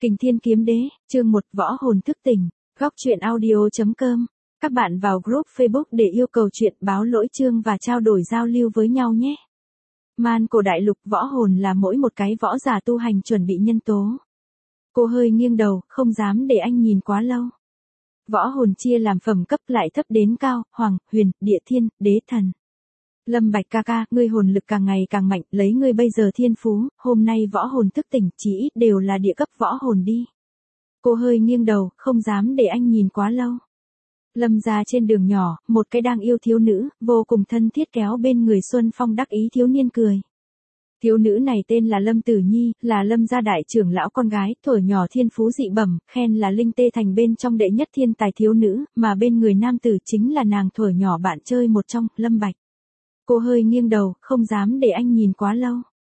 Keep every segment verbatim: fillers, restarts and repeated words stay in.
Kình Thiên Kiếm Đế, chương một Võ hồn thức tỉnh, góc truyện audio.com. Các bạn vào group Facebook để yêu cầu chuyện, báo lỗi chương và trao đổi giao lưu với nhau nhé. Man cổ đại lục võ hồn là mỗi một cái võ giả tu hành chuẩn bị nhân tố. Cô hơi nghiêng đầu, không dám để anh nhìn quá lâu. Võ hồn chia làm phẩm cấp lại thấp đến cao, hoàng, huyền, địa thiên, đế thần. Lâm Bạch ca ca, ngươi hồn lực càng ngày càng mạnh, lấy ngươi bây giờ thiên phú, hôm nay võ hồn thức tỉnh chỉ ít đều là địa cấp võ hồn đi. Cô hơi nghiêng đầu, không dám để anh nhìn quá lâu. Lâm ra trên đường nhỏ, một cái đang yêu thiếu nữ, vô cùng thân thiết kéo bên người Xuân Phong đắc ý thiếu niên cười. Thiếu nữ này tên là Lâm Tử Nhi, là Lâm gia đại trưởng lão con gái, thuở nhỏ thiên phú dị bẩm, khen là linh tê thành bên trong đệ nhất thiên tài thiếu nữ, mà bên người nam tử chính là nàng thuở nhỏ bạn chơi một trong, Lâm Bạch. Cô hơi nghiêng đầu, không dám để anh nhìn quá lâu.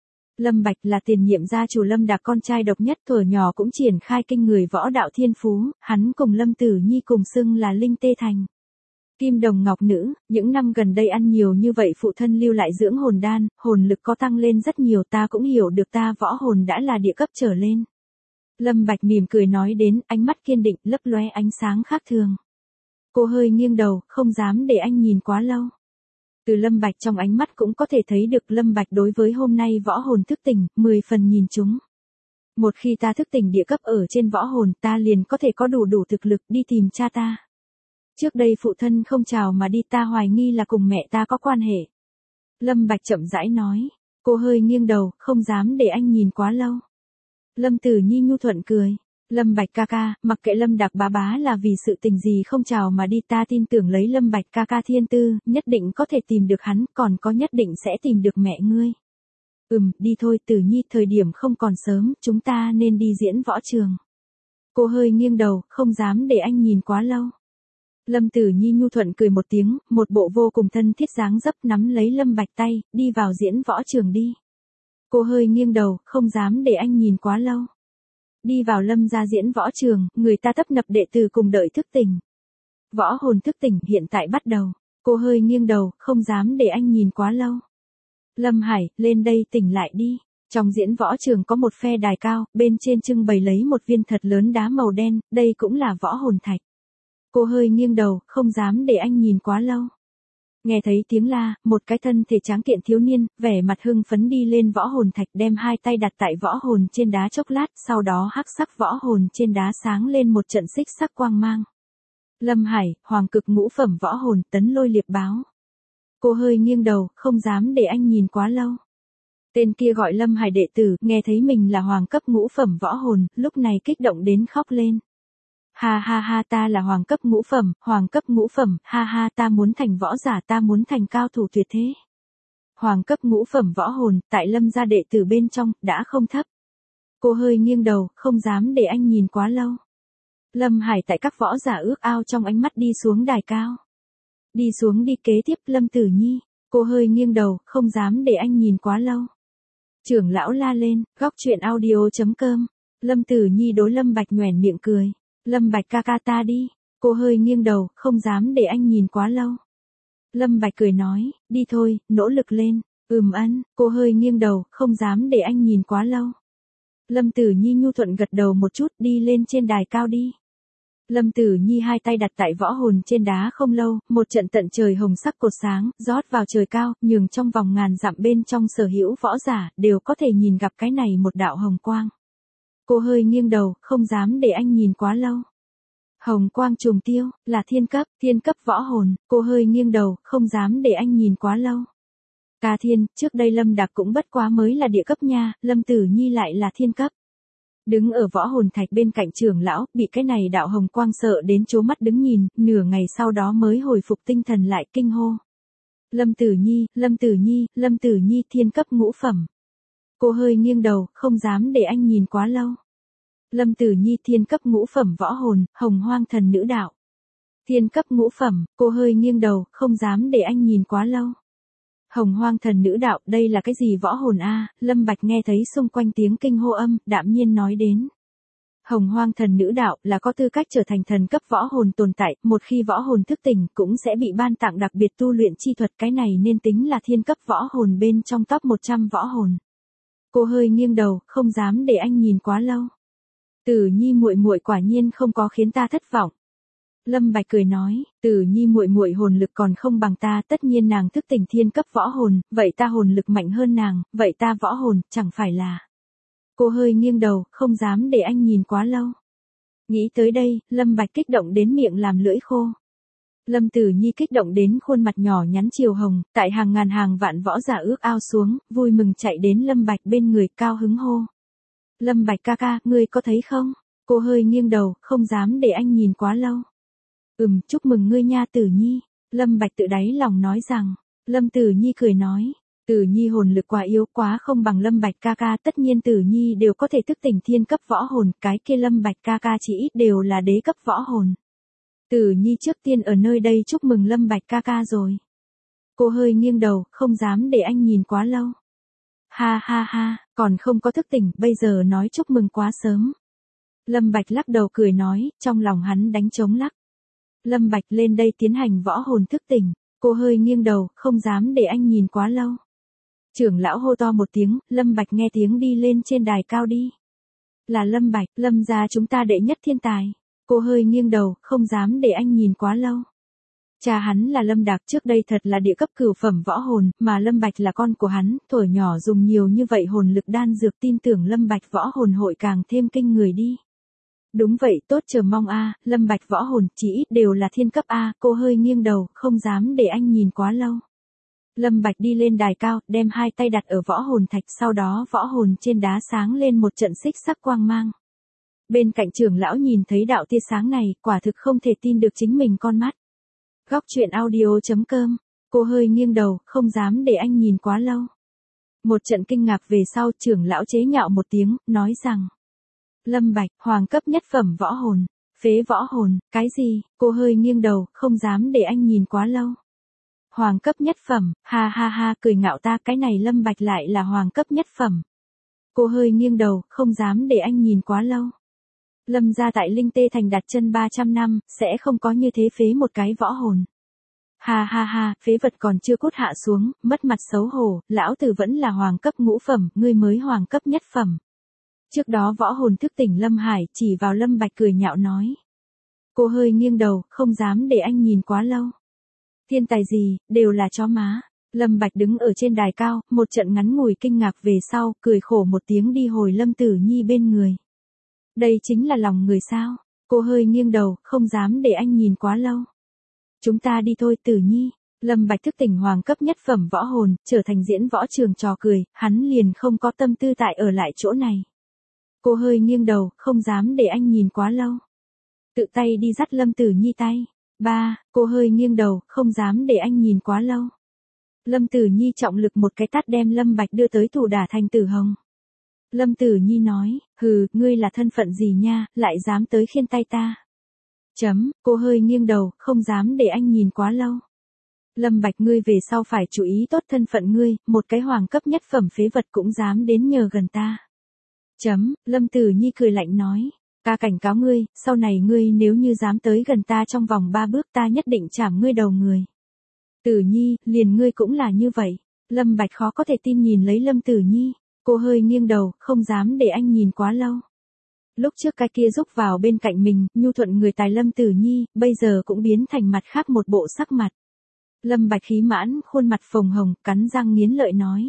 Lâm Bạch là tiền nhiệm gia chủ Lâm Đạc con trai độc nhất, thuở nhỏ cũng triển khai kinh người võ đạo thiên phú, hắn cùng Lâm Tử Nhi cùng xưng là linh tê thành. Kim đồng ngọc nữ, những năm gần đây ăn nhiều như vậy phụ thân lưu lại dưỡng hồn đan, hồn lực có tăng lên rất nhiều, ta cũng hiểu được ta võ hồn đã là địa cấp trở lên. Lâm Bạch mỉm cười nói đến, ánh mắt kiên định, lấp lóe ánh sáng khác thường. Cô hơi nghiêng đầu, không dám để anh nhìn quá lâu. Từ Lâm Bạch trong ánh mắt cũng có thể thấy được Lâm Bạch đối với hôm nay võ hồn thức tỉnh, mười phần nhìn chúng. Một khi ta thức tỉnh địa cấp ở trên võ hồn, ta liền có thể có đủ đủ thực lực đi tìm cha ta. Trước đây phụ thân không chào mà đi, ta hoài nghi là cùng mẹ ta có quan hệ. Lâm Bạch chậm rãi nói, cô hơi nghiêng đầu, không dám để anh nhìn quá lâu. Lâm Tử Nhi nhu thuận cười. Lâm Bạch ca ca, mặc kệ Lâm Đạc bá bá là vì sự tình gì không chào mà đi, ta tin tưởng lấy Lâm Bạch ca ca thiên tư, nhất định có thể tìm được hắn, còn có nhất định sẽ tìm được mẹ ngươi. Ừm, đi thôi Tử Nhi, thời điểm không còn sớm, chúng ta nên đi diễn võ trường. Cô hơi nghiêng đầu, không dám để anh nhìn quá lâu. Lâm Tử Nhi nhu thuận cười một tiếng, một bộ vô cùng thân thiết dáng dấp nắm lấy Lâm Bạch tay, đi vào diễn võ trường đi. Cô hơi nghiêng đầu, không dám để anh nhìn quá lâu. Đi vào Lâm gia diễn võ trường, người ta tấp nập đệ tử cùng đợi thức tỉnh. Võ hồn thức tỉnh hiện tại bắt đầu. Cô hơi nghiêng đầu, không dám để anh nhìn quá lâu. Lâm Hải, lên đây tỉnh lại đi. Trong diễn võ trường có một phe đài cao, bên trên trưng bày lấy một viên thật lớn đá màu đen, đây cũng là võ hồn thạch. Cô hơi nghiêng đầu, không dám để anh nhìn quá lâu. Nghe thấy tiếng la, một cái thân thể tráng kiện thiếu niên, vẻ mặt hưng phấn đi lên võ hồn thạch, đem hai tay đặt tại võ hồn trên đá chốc lát, sau đó hắc sắc võ hồn trên đá sáng lên một trận xích sắc quang mang. Lâm Hải, hoàng cực ngũ phẩm võ hồn, tấn lôi liệp báo. Cô hơi nghiêng đầu, không dám để anh nhìn quá lâu. Tên kia gọi Lâm Hải đệ tử, nghe thấy mình là hoàng cấp ngũ phẩm võ hồn, lúc này kích động đến khóc lên. Ha ha ha, ta là hoàng cấp ngũ phẩm, hoàng cấp ngũ phẩm, ha ha, ta muốn thành võ giả, ta muốn thành cao thủ tuyệt thế. Hoàng cấp ngũ phẩm võ hồn, tại Lâm gia đệ tử bên trong, đã không thấp. Cô hơi nghiêng đầu, không dám để anh nhìn quá lâu. Lâm Hải tại các võ giả ước ao trong ánh mắt đi xuống đài cao. Đi xuống đi, kế tiếp Lâm Tử Nhi. Cô hơi nghiêng đầu, không dám để anh nhìn quá lâu. Trưởng lão la lên, góc truyện audio.com. Lâm Tử Nhi đối Lâm Bạch nhoẻn miệng cười. Lâm Bạch ca ca, ta đi. Cô hơi nghiêng đầu, không dám để anh nhìn quá lâu. Lâm Bạch cười nói, đi thôi, nỗ lực lên. Ừm ân, cô hơi nghiêng đầu, không dám để anh nhìn quá lâu. Lâm Tử Nhi nhu thuận gật đầu một chút, đi lên trên đài cao đi. Lâm Tử Nhi hai tay đặt tại võ hồn trên đá không lâu, một trận tận trời hồng sắc cột sáng, rót vào trời cao, nhường trong vòng ngàn dặm bên trong sở hữu võ giả, đều có thể nhìn gặp cái này một đạo hồng quang. Cô hơi nghiêng đầu, không dám để anh nhìn quá lâu. Hồng quang trùng tiêu, là thiên cấp, thiên cấp võ hồn, cô hơi nghiêng đầu, không dám để anh nhìn quá lâu. Ca thiên, trước đây Lâm Đạc cũng bất quá mới là địa cấp nha, Lâm Tử Nhi lại là thiên cấp. Đứng ở võ hồn thạch bên cạnh trưởng lão, bị cái này đạo hồng quang sợ đến trố mắt đứng nhìn, nửa ngày sau đó mới hồi phục tinh thần lại kinh hô. Lâm Tử Nhi, Lâm Tử Nhi, Lâm Tử Nhi thiên cấp ngũ phẩm. Cô hơi nghiêng đầu, không dám để anh nhìn quá lâu. Lâm Tử Nhi thiên cấp ngũ phẩm võ hồn, hồng hoang thần nữ đạo. Thiên cấp ngũ phẩm, cô hơi nghiêng đầu, không dám để anh nhìn quá lâu. Hồng hoang thần nữ đạo, đây là cái gì võ hồn a? Lâm Bạch nghe thấy xung quanh tiếng kinh hô âm, đạm nhiên nói đến. Hồng hoang thần nữ đạo là có tư cách trở thành thần cấp võ hồn tồn tại, một khi võ hồn thức tỉnh cũng sẽ bị ban tặng đặc biệt tu luyện chi thuật, cái này nên tính là thiên cấp võ hồn bên trong top một trăm võ hồn. Cô hơi nghiêng đầu, không dám để anh nhìn quá lâu. Tử Nhi muội muội quả nhiên không có khiến ta thất vọng. Lâm Bạch cười nói, Tử Nhi muội muội hồn lực còn không bằng ta, tất nhiên nàng thức tỉnh thiên cấp võ hồn, vậy ta hồn lực mạnh hơn nàng, vậy ta võ hồn, chẳng phải là. Cô hơi nghiêng đầu, không dám để anh nhìn quá lâu. Nghĩ tới đây, Lâm Bạch kích động đến miệng làm lưỡi khô. Lâm Tử Nhi kích động đến khuôn mặt nhỏ nhắn chiều hồng, tại hàng ngàn hàng vạn võ giả ước ao xuống, vui mừng chạy đến Lâm Bạch bên người cao hứng hô. Lâm Bạch ca ca, ngươi có thấy không? Cô hơi nghiêng đầu, không dám để anh nhìn quá lâu. Ừm, chúc mừng ngươi nha Tử Nhi. Lâm Bạch tự đáy lòng nói rằng. Lâm Tử Nhi cười nói. Tử Nhi hồn lực quá yếu quá không bằng Lâm Bạch ca ca, tất nhiên Tử Nhi đều có thể thức tỉnh thiên cấp võ hồn, cái kia Lâm Bạch ca ca chỉ ít đều là đế cấp võ hồn. Tử Nhi trước tiên ở nơi đây chúc mừng Lâm Bạch ca ca rồi. Cô hơi nghiêng đầu, không dám để anh nhìn quá lâu. Ha ha ha, còn không có thức tỉnh, bây giờ nói chúc mừng quá sớm. Lâm Bạch lắc đầu cười nói, trong lòng hắn đánh trống lắc. Lâm Bạch lên đây tiến hành võ hồn thức tỉnh, cô hơi nghiêng đầu, không dám để anh nhìn quá lâu. Trưởng lão hô to một tiếng, Lâm Bạch nghe tiếng đi lên trên đài cao đi. Là Lâm Bạch, Lâm gia chúng ta đệ nhất thiên tài. Cô hơi nghiêng đầu, không dám để anh nhìn quá lâu. Cha hắn là Lâm Đạc trước đây thật là địa cấp cửu phẩm võ hồn, mà Lâm Bạch là con của hắn, tuổi nhỏ dùng nhiều như vậy hồn lực đan dược tin tưởng Lâm Bạch võ hồn hội càng thêm kinh người đi. Đúng vậy, tốt chờ mong a, Lâm Bạch võ hồn chỉ ít đều là thiên cấp a, cô hơi nghiêng đầu, không dám để anh nhìn quá lâu. Lâm Bạch đi lên đài cao, đem hai tay đặt ở võ hồn thạch, sau đó võ hồn trên đá sáng lên một trận xích sắc quang mang. Bên cạnh trưởng lão nhìn thấy đạo tia sáng này, quả thực không thể tin được chính mình con mắt. Góc truyện audio chấm com, cô hơi nghiêng đầu, không dám để anh nhìn quá lâu. Một trận kinh ngạc về sau, trưởng lão chế nhạo một tiếng, nói rằng. Lâm Bạch, hoàng cấp nhất phẩm võ hồn, phế võ hồn, cái gì, cô hơi nghiêng đầu, không dám để anh nhìn quá lâu. Hoàng cấp nhất phẩm, ha ha ha, cười ngạo ta, cái này Lâm Bạch lại là hoàng cấp nhất phẩm. Cô hơi nghiêng đầu, không dám để anh nhìn quá lâu. Lâm gia tại Linh Tê Thành đặt chân ba trăm năm, sẽ không có như thế phế một cái võ hồn. Ha ha ha, phế vật còn chưa cốt hạ xuống, mất mặt xấu hổ, lão tử vẫn là hoàng cấp ngũ phẩm, ngươi mới hoàng cấp nhất phẩm. Trước đó võ hồn thức tỉnh Lâm Hải chỉ vào Lâm Bạch cười nhạo nói. Cô hơi nghiêng đầu, không dám để anh nhìn quá lâu. Thiên tài gì, đều là chó má. Lâm Bạch đứng ở trên đài cao, một trận ngắn ngủi kinh ngạc về sau, cười khổ một tiếng đi hồi Lâm Tử Nhi bên người. Đây chính là lòng người sao? Cô hơi nghiêng đầu, không dám để anh nhìn quá lâu. Chúng ta đi thôi Tử Nhi. Lâm Bạch thức tỉnh hoàng cấp nhất phẩm võ hồn, trở thành diễn võ trường trò cười, hắn liền không có tâm tư tại ở lại chỗ này. Cô hơi nghiêng đầu, không dám để anh nhìn quá lâu. Tự tay đi dắt Lâm Tử Nhi tay. Ba, cô hơi nghiêng đầu, không dám để anh nhìn quá lâu. Lâm Tử Nhi trọng lực một cái tát đem Lâm Bạch đưa tới tù đả thành tử hồng. Lâm Tử Nhi nói, hừ, ngươi là thân phận gì nha, lại dám tới khiên tay ta. Chấm, cô hơi nghiêng đầu, không dám để anh nhìn quá lâu. Lâm Bạch ngươi về sau phải chú ý tốt thân phận ngươi, một cái hoàng cấp nhất phẩm phế vật cũng dám đến nhờ gần ta. Chấm, Lâm Tử Nhi cười lạnh nói, ta cảnh cáo ngươi, sau này ngươi nếu như dám tới gần ta trong vòng ba bước ta nhất định chảm ngươi đầu người. Tử Nhi, liền ngươi cũng là như vậy. Lâm Bạch khó có thể tin nhìn lấy Lâm Tử Nhi, cô hơi nghiêng đầu, không dám để anh nhìn quá lâu. Lúc trước cái kia rúc vào bên cạnh mình, nhu thuận người tài Lâm Tử Nhi, bây giờ cũng biến thành mặt khác một bộ sắc mặt. Lâm Bạch khí mãn, khuôn mặt phồng hồng, cắn răng nghiến lợi nói.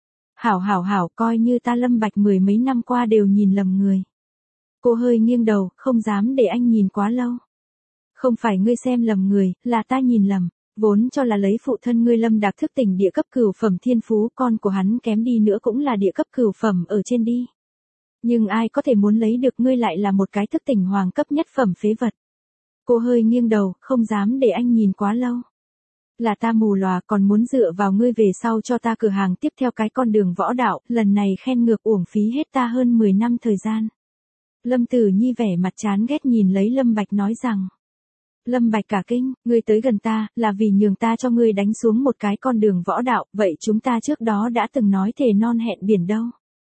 Hảo hảo hảo, coi như ta Lâm Bạch mười mấy năm qua đều nhìn lầm người. Cô hơi nghiêng đầu, không dám để anh nhìn quá lâu. Không phải ngươi xem lầm người, là ta nhìn lầm. Vốn cho là lấy phụ thân ngươi Lâm Đạc thức tỉnh địa cấp cửu phẩm thiên phú, con của hắn kém đi nữa cũng là địa cấp cửu phẩm ở trên đi. Nhưng ai có thể muốn lấy được ngươi lại là một cái thức tỉnh hoàng cấp nhất phẩm phế vật. Cô hơi nghiêng đầu, không dám để anh nhìn quá lâu. Là ta mù lòa, còn muốn dựa vào ngươi về sau cho ta cửa hàng tiếp theo cái con đường võ đạo, lần này khen ngược uổng phí hết ta hơn mười năm thời gian. Lâm Tử Nhi vẻ mặt chán ghét nhìn lấy Lâm Bạch nói rằng. Lâm Bạch cả kinh, ngươi tới gần ta, là vì nhường ta cho ngươi đánh xuống một cái con đường võ đạo, vậy chúng ta trước đó đã từng nói thề non hẹn biển đâu.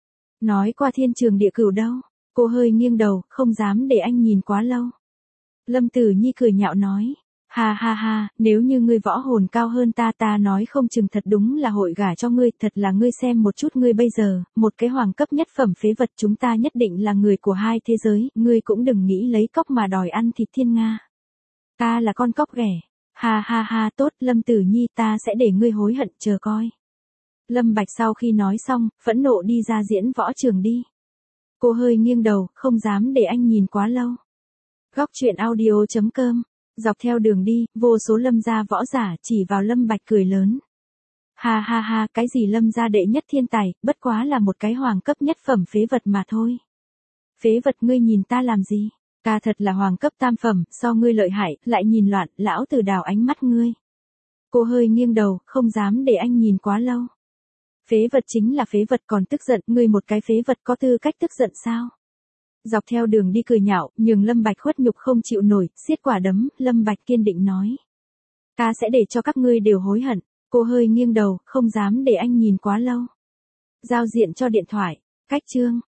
Nói qua thiên trường địa cửu đâu. Cô hơi nghiêng đầu, không dám để anh nhìn quá lâu. Lâm Tử Nhi cười nhạo nói. Ha ha ha, nếu như ngươi võ hồn cao hơn ta ta nói không chừng thật đúng là hội gả cho ngươi, thật là ngươi xem một chút ngươi bây giờ, một cái hoàng cấp nhất phẩm phế vật, chúng ta nhất định là người của hai thế giới, ngươi cũng đừng nghĩ lấy cóc mà đòi ăn thịt thiên nga. Ta là con cóc ghẻ. Ha ha ha, tốt, Lâm Tử Nhi, ta sẽ để ngươi hối hận, chờ coi. Lâm Bạch sau khi nói xong, phẫn nộ đi ra diễn võ trường đi. Cô hơi nghiêng đầu, không dám để anh nhìn quá lâu. Góc truyện audio chấm com. Dọc theo đường đi, vô số Lâm gia võ giả chỉ vào Lâm Bạch cười lớn. Ha ha ha, cái gì Lâm gia đệ nhất thiên tài, bất quá là một cái hoàng cấp nhất phẩm phế vật mà thôi. Phế vật, ngươi nhìn ta làm gì? Ta thật là hoàng cấp tam phẩm, so ngươi lợi hại, lại nhìn loạn, lão tử đào ánh mắt ngươi. Cô hơi nghiêng đầu, không dám để anh nhìn quá lâu. Phế vật chính là phế vật, còn tức giận, ngươi một cái phế vật có tư cách tức giận sao? Dọc theo đường đi cười nhạo, nhường Lâm Bạch khuất nhục không chịu nổi, siết quả đấm, Lâm Bạch kiên định nói. Ta sẽ để cho các ngươi đều hối hận. Cô hơi nghiêng đầu, không dám để anh nhìn quá lâu. Giao diện cho điện thoại, cách chương.